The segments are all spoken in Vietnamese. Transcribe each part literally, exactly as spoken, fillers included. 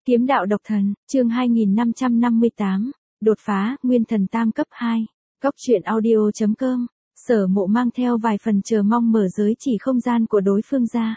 Kiếm đạo độc thần, chương hai nghìn năm trăm năm mươi tám, đột phá, nguyên thần tam cấp hai. Góc truyện audio chấm com, Sở Mộ mang theo vài phần chờ mong mở giới chỉ không gian của đối phương ra.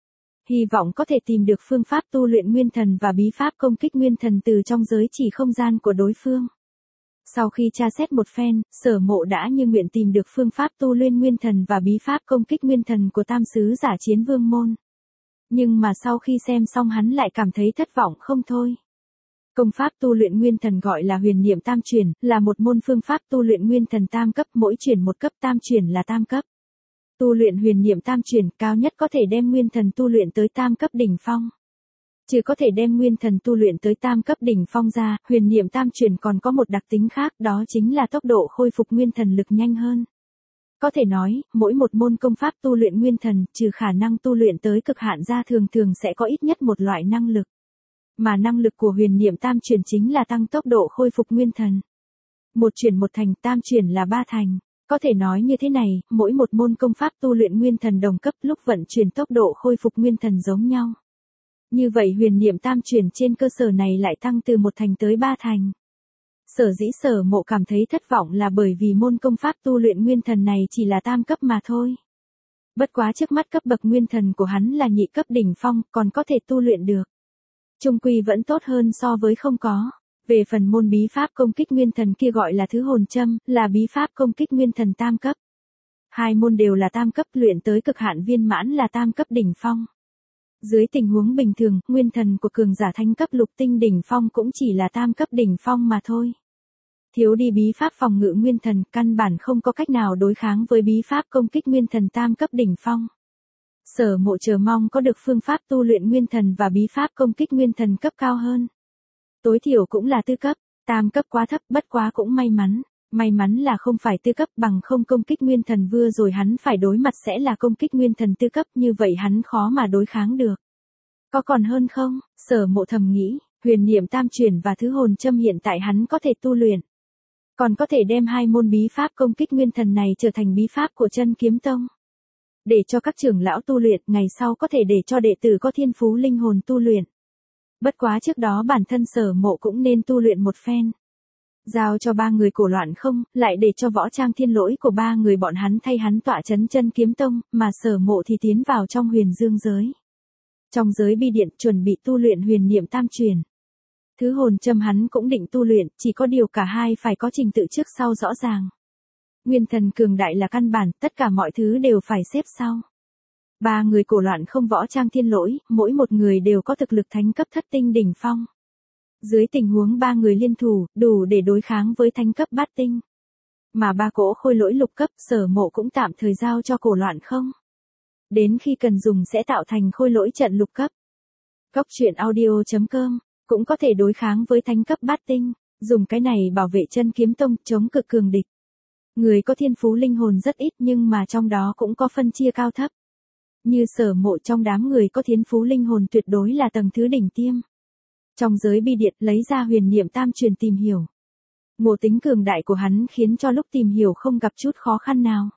Hy vọng có thể tìm được phương pháp tu luyện nguyên thần và bí pháp công kích nguyên thần từ trong giới chỉ không gian của đối phương. Sau khi tra xét một phen, Sở Mộ đã như nguyện tìm được phương pháp tu luyện nguyên thần và bí pháp công kích nguyên thần của tam sứ giả chiến vương môn. Nhưng mà sau khi xem xong hắn lại cảm thấy thất vọng không thôi. Công pháp tu luyện nguyên thần gọi là huyền niệm tam chuyển, là một môn phương pháp tu luyện nguyên thần tam cấp, mỗi chuyển một cấp, tam chuyển là tam cấp. Tu luyện huyền niệm tam chuyển, cao nhất có thể đem nguyên thần tu luyện tới tam cấp đỉnh phong. Chứ có thể đem nguyên thần tu luyện tới tam cấp đỉnh phong ra, huyền niệm tam chuyển còn có một đặc tính khác, đó chính là tốc độ khôi phục nguyên thần lực nhanh hơn. Có thể nói, mỗi một môn công pháp tu luyện nguyên thần, trừ khả năng tu luyện tới cực hạn ra thường thường sẽ có ít nhất một loại năng lực. Mà năng lực của huyền niệm tam chuyển chính là tăng tốc độ khôi phục nguyên thần. Một chuyển một thành, tam chuyển là ba thành. Có thể nói như thế này, mỗi một môn công pháp tu luyện nguyên thần đồng cấp lúc vận chuyển tốc độ khôi phục nguyên thần giống nhau. Như vậy huyền niệm tam chuyển trên cơ sở này lại tăng từ một thành tới ba thành. Sở dĩ Sở Mộ cảm thấy thất vọng là bởi vì môn công pháp tu luyện nguyên thần này chỉ là tam cấp mà thôi. Bất quá trước mắt cấp bậc nguyên thần của hắn là nhị cấp đỉnh phong, còn có thể tu luyện được. Chung quy vẫn tốt hơn so với không có. Về phần môn bí pháp công kích nguyên thần kia gọi là thứ hồn châm, là bí pháp công kích nguyên thần tam cấp. Hai môn đều là tam cấp, luyện tới cực hạn viên mãn là tam cấp đỉnh phong. Dưới tình huống bình thường, nguyên thần của cường giả thánh cấp lục tinh đỉnh phong cũng chỉ là tam cấp đỉnh phong mà thôi. Thiếu đi bí pháp phòng ngự nguyên thần, căn bản không có cách nào đối kháng với bí pháp công kích nguyên thần tam cấp đỉnh phong. Sở Mộ chờ mong có được phương pháp tu luyện nguyên thần và bí pháp công kích nguyên thần cấp cao hơn. Tối thiểu cũng là tư cấp, tam cấp quá thấp, bất quá cũng may mắn. May mắn là không phải tư cấp, bằng không công kích nguyên thần vừa rồi hắn phải đối mặt sẽ là công kích nguyên thần tư cấp, như vậy hắn khó mà đối kháng được. Có còn hơn không? Sở Mộ thầm nghĩ, huyền niệm tam chuyển và thứ hồn châm hiện tại hắn có thể tu luyện. Còn có thể đem hai môn bí pháp công kích nguyên thần này trở thành bí pháp của Chân Kiếm Tông. Để cho các trưởng lão tu luyện, ngày sau có thể để cho đệ tử có thiên phú linh hồn tu luyện. Bất quá trước đó bản thân Sở Mộ cũng nên tu luyện một phen. Giao cho ba người cổ loạn không, lại để cho võ trang thiên lỗi của ba người bọn hắn thay hắn tọa chấn Chân Kiếm Tông, mà Sở Mộ thì tiến vào trong huyền dương giới. Trong giới bi điện chuẩn bị tu luyện huyền niệm tam truyền. Thứ hồn châm hắn cũng định tu luyện, chỉ có điều cả hai phải có trình tự trước sau rõ ràng. Nguyên thần cường đại là căn bản, tất cả mọi thứ đều phải xếp sau. Ba người cổ loạn không võ trang thiên lỗi, mỗi một người đều có thực lực thánh cấp thất tinh đỉnh phong. Dưới tình huống ba người liên thủ, đủ để đối kháng với thánh cấp bát tinh. Mà ba cỗ khôi lỗi lục cấp, Sở Mộ cũng tạm thời giao cho cổ loạn không. Đến khi cần dùng sẽ tạo thành khôi lỗi trận lục cấp. Góc truyện audio chấm com, cũng có thể đối kháng với thánh cấp bát tinh, dùng cái này bảo vệ Chân Kiếm Tông chống cực cường địch. Người có thiên phú linh hồn rất ít nhưng mà trong đó cũng có phân chia cao thấp. Như Sở Mộ trong đám người có thiên phú linh hồn tuyệt đối là tầng thứ đỉnh tiêm. Trong giới bi điện lấy ra huyền niệm tam truyền tìm hiểu. Ngộ tính cường đại của hắn khiến cho lúc tìm hiểu không gặp chút khó khăn nào.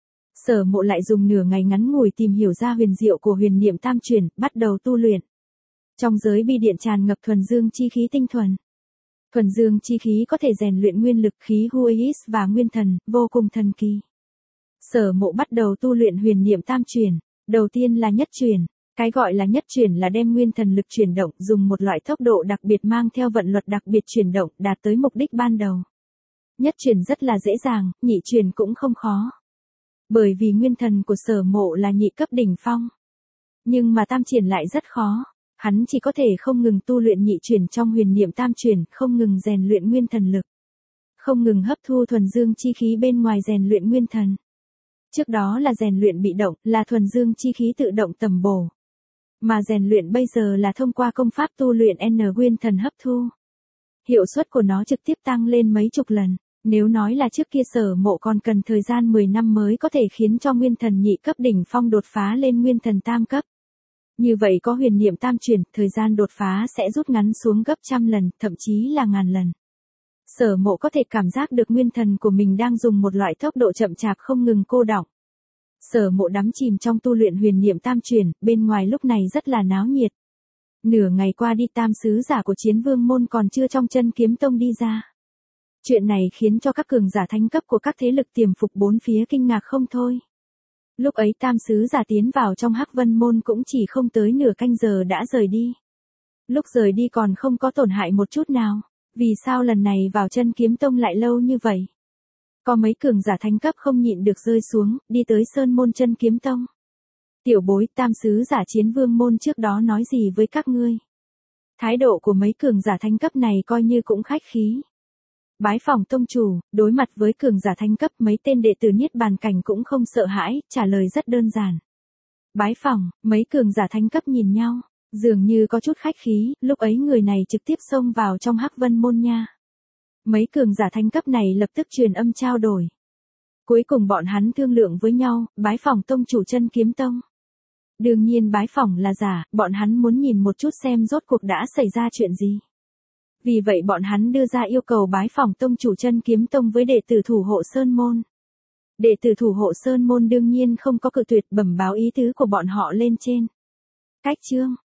Sở Mộ lại dùng nửa ngày ngắn ngủi tìm hiểu ra huyền diệu của huyền niệm tam truyền, bắt đầu tu luyện. Trong giới bi điện tràn ngập thuần dương chi khí tinh thuần. Thuần dương chi khí có thể rèn luyện nguyên lực khí Huis và nguyên thần, vô cùng thần kỳ. Sở Mộ bắt đầu tu luyện huyền niệm tam truyền, đầu tiên là nhất truyền. Cái gọi là nhất chuyển là đem nguyên thần lực chuyển động, dùng một loại tốc độ đặc biệt mang theo vận luật đặc biệt chuyển động, đạt tới mục đích ban đầu. Nhất chuyển rất là dễ dàng, nhị chuyển cũng không khó. Bởi vì nguyên thần của Sở Mộ là nhị cấp đỉnh phong. Nhưng mà tam chuyển lại rất khó. Hắn chỉ có thể không ngừng tu luyện nhị chuyển trong huyền niệm tam chuyển, không ngừng rèn luyện nguyên thần lực. Không ngừng hấp thu thuần dương chi khí bên ngoài rèn luyện nguyên thần. Trước đó là rèn luyện bị động, là thuần dương chi khí tự động tầm bổ. Mà rèn luyện bây giờ là thông qua công pháp tu luyện N nguyên thần hấp thu. Hiệu suất của nó trực tiếp tăng lên mấy chục lần. Nếu nói là trước kia Sở Mộ còn cần thời gian mười năm mới có thể khiến cho nguyên thần nhị cấp đỉnh phong đột phá lên nguyên thần tam cấp. Như vậy có huyền niệm tam truyền, thời gian đột phá sẽ rút ngắn xuống gấp trăm lần, thậm chí là ngàn lần. Sở Mộ có thể cảm giác được nguyên thần của mình đang dùng một loại tốc độ chậm chạp không ngừng cô đọng. Sở Mộ đắm chìm trong tu luyện huyền niệm tam truyền, bên ngoài lúc này rất là náo nhiệt. Nửa ngày qua đi tam sứ giả của Chiến Vương môn còn chưa trong Chân Kiếm Tông đi ra. Chuyện này khiến cho các cường giả thánh cấp của các thế lực tiềm phục bốn phía kinh ngạc không thôi. Lúc ấy tam sứ giả tiến vào trong Hắc Vân môn cũng chỉ không tới nửa canh giờ đã rời đi. Lúc rời đi còn không có tổn hại một chút nào. Vì sao lần này vào Chân Kiếm Tông lại lâu như vậy? Có mấy cường giả thánh cấp không nhịn được rơi xuống, đi tới sơn môn Chân Kiếm Tông. Tiểu bối, tam sứ giả Chiến Vương môn trước đó nói gì với các ngươi? Thái độ của mấy cường giả thánh cấp này coi như cũng khách khí. Bái phỏng tông chủ, đối mặt với cường giả thánh cấp mấy tên đệ tử Niết Bàn cảnh cũng không sợ hãi, trả lời rất đơn giản. Bái phỏng, mấy cường giả thánh cấp nhìn nhau, dường như có chút khách khí, lúc ấy người này trực tiếp xông vào trong Hắc Vân môn nha. Mấy cường giả thánh cấp này lập tức truyền âm trao đổi. Cuối cùng bọn hắn thương lượng với nhau, bái phỏng tông chủ Chân Kiếm Tông. Đương nhiên bái phỏng là giả, bọn hắn muốn nhìn một chút xem rốt cuộc đã xảy ra chuyện gì. Vì vậy bọn hắn đưa ra yêu cầu bái phỏng tông chủ Chân Kiếm Tông với đệ tử thủ hộ Sơn Môn. Đệ tử thủ hộ Sơn Môn đương nhiên không có cự tuyệt, bẩm báo ý tứ của bọn họ lên trên. Cách chương